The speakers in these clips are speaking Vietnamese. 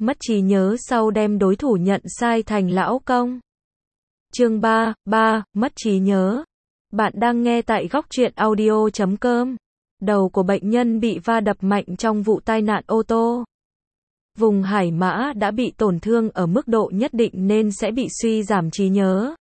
mất trí nhớ sau đem đối thủ nhận sai thành lão công. Chương 3, mất trí nhớ. Bạn đang nghe tại góc truyện audio.com. Đầu của bệnh nhân bị va đập mạnh trong vụ tai nạn ô tô. Vùng hải mã đã bị tổn thương ở mức độ nhất định nên sẽ bị suy giảm trí nhớ.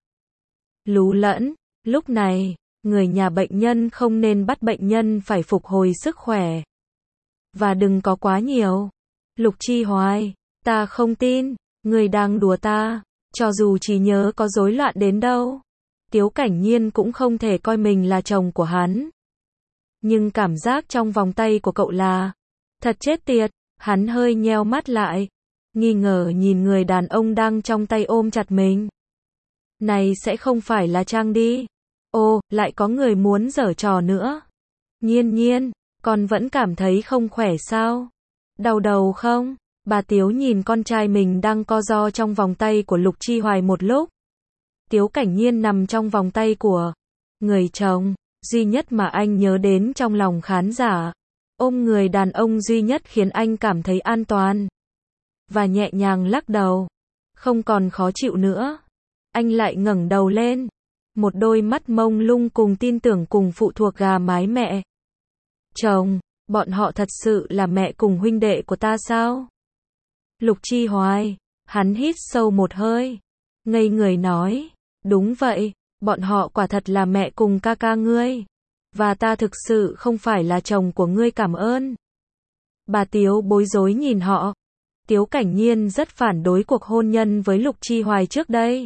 Lú lẫn, lúc này, người nhà bệnh nhân không nên bắt bệnh nhân phải phục hồi sức khỏe. Và đừng có quá nhiều. Lục Chi Hoài, ta không tin, người đang đùa ta, cho dù trí nhớ có rối loạn đến đâu. Tiếu Cảnh Nhiên cũng không thể coi mình là chồng của hắn. Nhưng cảm giác trong vòng tay của cậu là thật chết tiệt, hắn hơi nheo mắt lại, nghi ngờ nhìn người đàn ông đang trong tay ôm chặt mình. Này sẽ không phải là Trang đi. Ô, lại có người muốn giở trò nữa. Nhiên Nhiên, con vẫn cảm thấy không khỏe sao? Đau đầu không? Bà Tiếu nhìn con trai mình đang co ro trong vòng tay của Lục Chi Hoài một lúc. Tiếu Cảnh Nhiên nằm trong vòng tay của người chồng duy nhất mà anh nhớ đến trong lòng khán giả. Ôm người đàn ông duy nhất khiến anh cảm thấy an toàn. Và nhẹ nhàng lắc đầu. Không còn khó chịu nữa. Anh lại ngẩng đầu lên. Một đôi mắt mông lung cùng tin tưởng cùng phụ thuộc gà mái mẹ. Chồng, bọn họ thật sự là mẹ cùng huynh đệ của ta sao? Lục Chi Hoài, hắn hít sâu một hơi. Ngây người nói, đúng vậy, bọn họ quả thật là mẹ cùng ca ca ngươi. Và ta thực sự không phải là chồng của ngươi, cảm ơn. Bà Tiếu bối rối nhìn họ. Tiếu Cảnh Nhiên rất phản đối cuộc hôn nhân với Lục Chi Hoài trước đây.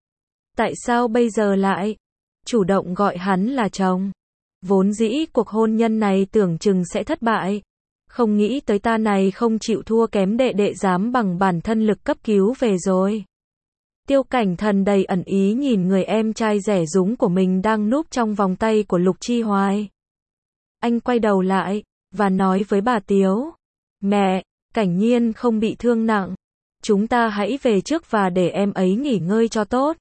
Tại sao bây giờ lại chủ động gọi hắn là chồng? Vốn dĩ cuộc hôn nhân này tưởng chừng sẽ thất bại. Không nghĩ tới ta này không chịu thua kém đệ đệ dám bằng bản thân lực cấp cứu về rồi. Tiêu Cảnh Thần đầy ẩn ý nhìn người em trai rẻ rúng của mình đang núp trong vòng tay của Lục Chi Hoài. Anh quay đầu lại, và nói với bà Tiếu. Mẹ, Cảnh Nhiên không bị thương nặng. Chúng ta hãy về trước và để em ấy nghỉ ngơi cho tốt.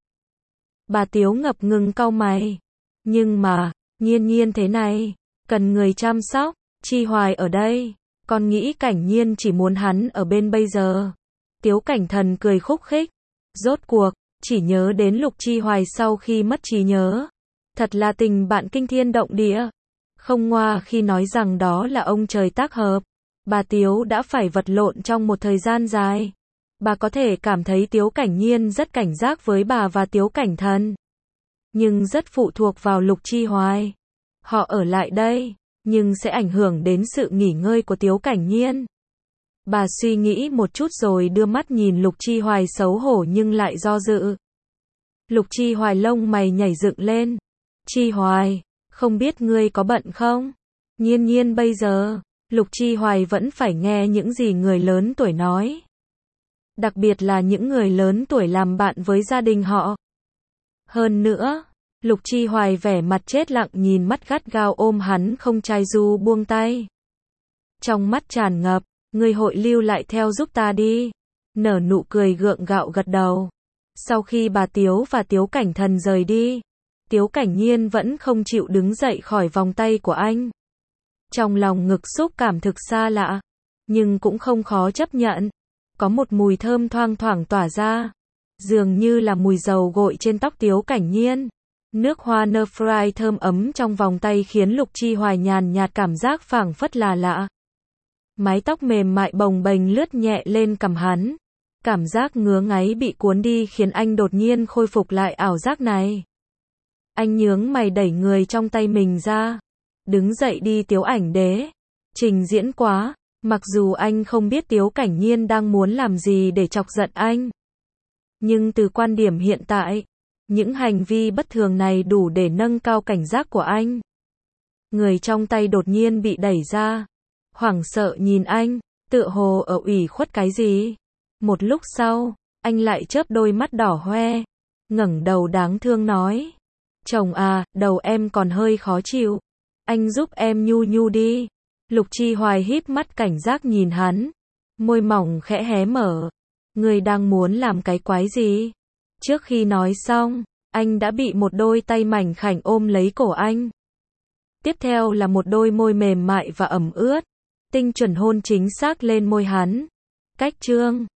Bà Tiếu ngập ngừng cau mày. Nhưng mà, Nhiên Nhiên thế này, cần người chăm sóc, Chi Hoài ở đây. Con nghĩ Cảnh Nhiên chỉ muốn hắn ở bên bây giờ. Tiếu Cảnh Thần cười khúc khích. Rốt cuộc, chỉ nhớ đến Lục Chi Hoài sau khi mất trí nhớ. Thật là tình bạn kinh thiên động địa. Không ngoa khi nói rằng đó là ông trời tác hợp. Bà Tiếu đã phải vật lộn trong một thời gian dài. Bà có thể cảm thấy Tiếu Cảnh Nhiên rất cảnh giác với bà và Tiếu Cảnh Thần. Nhưng rất phụ thuộc vào Lục Chi Hoài. Họ ở lại đây, nhưng sẽ ảnh hưởng đến sự nghỉ ngơi của Tiếu Cảnh Nhiên. Bà suy nghĩ một chút rồi đưa mắt nhìn Lục Chi Hoài xấu hổ nhưng lại do dự. Lục Chi Hoài lông mày nhảy dựng lên. Chi Hoài, không biết ngươi có bận không? Nhiên Nhiên bây giờ, Lục Chi Hoài vẫn phải nghe những gì người lớn tuổi nói. Đặc biệt là những người lớn tuổi làm bạn với gia đình họ. Hơn nữa, Lục Chi Hoài vẻ mặt chết lặng nhìn mắt gắt gao ôm hắn không chai du buông tay. Trong mắt tràn ngập, ngươi hội lưu lại theo giúp ta đi. Nở nụ cười gượng gạo gật đầu. Sau khi bà Tiếu và Tiếu Cảnh Thần rời đi, Tiếu Cảnh Nhiên vẫn không chịu đứng dậy khỏi vòng tay của anh. Trong lòng ngực xúc cảm thực xa lạ, nhưng cũng không khó chấp nhận. Có một mùi thơm thoang thoảng tỏa ra, dường như là mùi dầu gội trên tóc Tiếu Cảnh Nhiên. Nước hoa Nerfry thơm ấm trong vòng tay khiến Lục Chi Hoài nhàn nhạt cảm giác phảng phất là lạ. Mái tóc mềm mại bồng bềnh lướt nhẹ lên cằm hắn. Cảm giác ngứa ngáy bị cuốn đi khiến anh đột nhiên khôi phục lại ảo giác này. Anh nhướng mày đẩy người trong tay mình ra. Đứng dậy đi Tiếu Ảnh Đế. Trình diễn quá. Mặc dù anh không biết Tiếu Cảnh Nhiên đang muốn làm gì để chọc giận anh. Nhưng từ quan điểm hiện tại, những hành vi bất thường này đủ để nâng cao cảnh giác của anh. Người trong tay đột nhiên bị đẩy ra. Hoảng sợ nhìn anh, tựa hồ ở ủy khuất cái gì. Một lúc sau, anh lại chớp đôi mắt đỏ hoe. Ngẩng đầu đáng thương nói. Chồng à, đầu em còn hơi khó chịu. Anh giúp em nhu nhu đi. Lục Chi Hoài híp mắt cảnh giác nhìn hắn. Môi mỏng khẽ hé mở. Người đang muốn làm cái quái gì? Trước khi nói xong, anh đã bị một đôi tay mảnh khảnh ôm lấy cổ anh. Tiếp theo là một đôi môi mềm mại và ẩm ướt. Tinh chuẩn hôn chính xác lên môi hắn. Cách chương